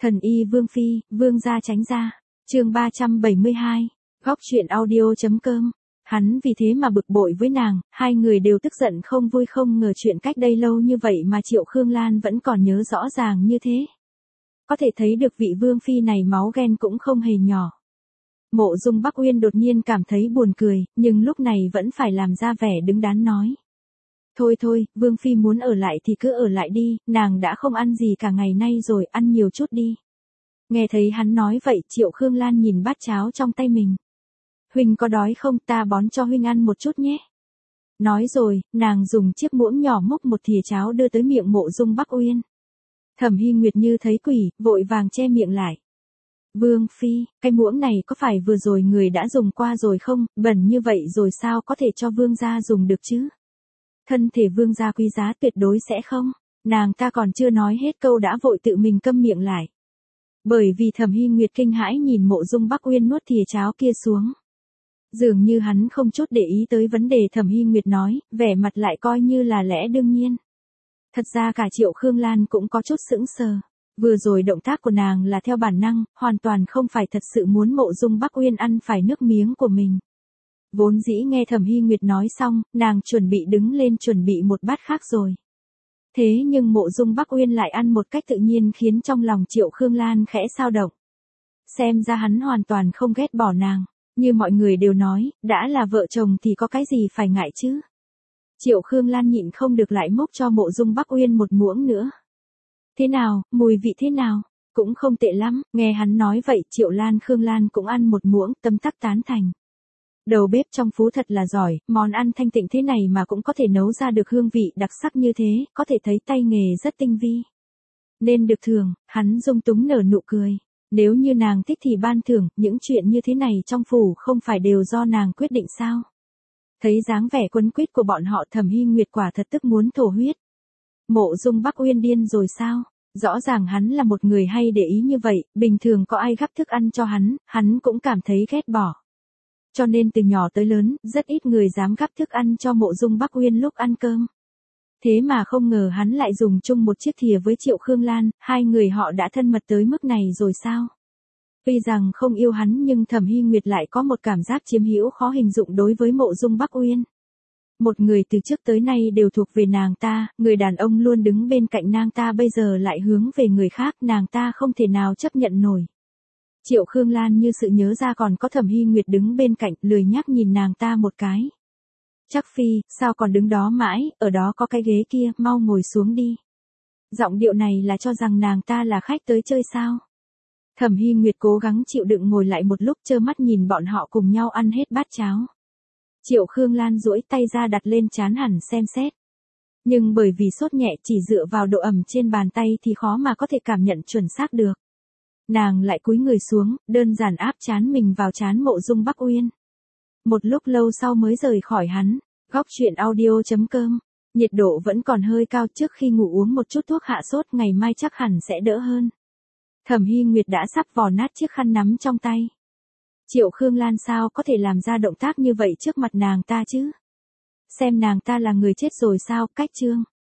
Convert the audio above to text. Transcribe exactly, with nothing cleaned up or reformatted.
Thần y Vương Phi, Vương gia tránh ra. Chương ba trăm bảy mươi hai. Góc truyện audio.com. Hắn vì thế mà bực bội với nàng, hai người đều tức giận không vui, không ngờ chuyện cách đây lâu như vậy mà Triệu Khương Lan vẫn còn nhớ rõ ràng như thế. Có thể thấy được vị Vương Phi này máu ghen cũng không hề nhỏ. Mộ Dung Bắc Uyên đột nhiên cảm thấy buồn cười, nhưng lúc này vẫn phải làm ra vẻ đứng đắn nói. Thôi thôi, Vương Phi muốn ở lại thì cứ ở lại đi, nàng đã không ăn gì cả ngày nay rồi, ăn nhiều chút đi. Nghe thấy hắn nói vậy, Triệu Khương Lan nhìn bát cháo trong tay mình. Huynh có đói không, ta bón cho huynh ăn một chút nhé. Nói rồi, nàng dùng chiếc muỗng nhỏ múc một thìa cháo đưa tới miệng Mộ Dung Bắc Uyên. Thẩm Hy Nguyệt như thấy quỷ, vội vàng che miệng lại. Vương Phi, cái muỗng này có phải vừa rồi người đã dùng qua rồi không, bẩn như vậy rồi sao có thể cho vương gia dùng được chứ? Thân thể vương gia quý giá tuyệt đối sẽ không. Nàng ta còn chưa nói hết câu đã vội tự mình câm miệng lại. Bởi vì Thẩm Hy Nguyệt kinh hãi nhìn Mộ Dung Bắc Uyên nuốt thìa cháo kia xuống. Dường như hắn không chút để ý tới vấn đề Thẩm Hy Nguyệt nói, vẻ mặt lại coi như là lẽ đương nhiên. Thật ra cả Triệu Khương Lan cũng có chút sững sờ. Vừa rồi động tác của nàng là theo bản năng, hoàn toàn không phải thật sự muốn Mộ Dung Bắc Uyên ăn phải nước miếng của mình. Vốn dĩ nghe Thẩm Hy Nguyệt nói xong, nàng chuẩn bị đứng lên chuẩn bị một bát khác rồi. Thế nhưng Mộ Dung Bắc Uyên lại ăn một cách tự nhiên khiến trong lòng Triệu Khương Lan khẽ xao động. Xem ra hắn hoàn toàn không ghét bỏ nàng, như mọi người đều nói, đã là vợ chồng thì có cái gì phải ngại chứ. Triệu Khương Lan nhịn không được lại múc cho Mộ Dung Bắc Uyên một muỗng nữa. Thế nào, mùi vị thế nào? Cũng không tệ lắm, nghe hắn nói vậy Triệu Lan Khương Lan cũng ăn một muỗng, tâm tắc tán thành. Đầu bếp trong Phú thật là giỏi, món ăn thanh tịnh thế này mà cũng có thể nấu ra được hương vị đặc sắc như thế, có thể thấy tay nghề rất tinh vi. Nên được thưởng, hắn dung túng nở nụ cười. Nếu như nàng thích thì ban thưởng, những chuyện như thế này trong phủ không phải đều do nàng quyết định sao? Thấy dáng vẻ quấn quýt của bọn họ Thẩm Hy Nguyệt quả thật tức muốn thổ huyết. Mộ Dung Bắc Uyên điên rồi sao? Rõ ràng hắn là một người hay để ý như vậy, bình thường có ai gắp thức ăn cho hắn, hắn cũng cảm thấy ghét bỏ. Cho nên từ nhỏ tới lớn, rất ít người dám gắp thức ăn cho Mộ Dung Bắc Uyên lúc ăn cơm. Thế mà không ngờ hắn lại dùng chung một chiếc thìa với Triệu Khương Lan, hai người họ đã thân mật tới mức này rồi sao? Tuy rằng không yêu hắn nhưng Thẩm Hy Nguyệt lại có một cảm giác chiếm hữu khó hình dung đối với Mộ Dung Bắc Uyên. Một người từ trước tới nay đều thuộc về nàng ta, người đàn ông luôn đứng bên cạnh nàng ta bây giờ lại hướng về người khác, nàng ta không thể nào chấp nhận nổi. Triệu Khương Lan như sự nhớ ra còn có Thẩm Hy Nguyệt đứng bên cạnh, lười nhác nhìn nàng ta một cái. Chắc Phi, sao còn đứng đó mãi, ở đó có cái ghế kia, mau ngồi xuống đi. Giọng điệu này là cho rằng nàng ta là khách tới chơi sao? Thẩm Hy Nguyệt cố gắng chịu đựng ngồi lại một lúc trơ mắt nhìn bọn họ cùng nhau ăn hết bát cháo. Triệu Khương Lan duỗi tay ra đặt lên trán hẳn xem xét. Nhưng bởi vì sốt nhẹ chỉ dựa vào độ ẩm trên bàn tay thì khó mà có thể cảm nhận chuẩn xác được. Nàng lại cúi người xuống, đơn giản áp trán mình vào trán Mộ Dung Bắc Uyên. Một lúc lâu sau mới rời khỏi hắn. Góc truyện audio.com. Nhiệt độ vẫn còn hơi cao, trước khi ngủ uống một chút thuốc hạ sốt, ngày mai chắc hẳn sẽ đỡ hơn. Thẩm Hy Nguyệt đã sắp vò nát chiếc khăn nắm trong tay. Triệu Khương Lan sao có thể làm ra động tác như vậy trước mặt nàng ta chứ? Xem nàng ta là người chết rồi sao? Cách chương.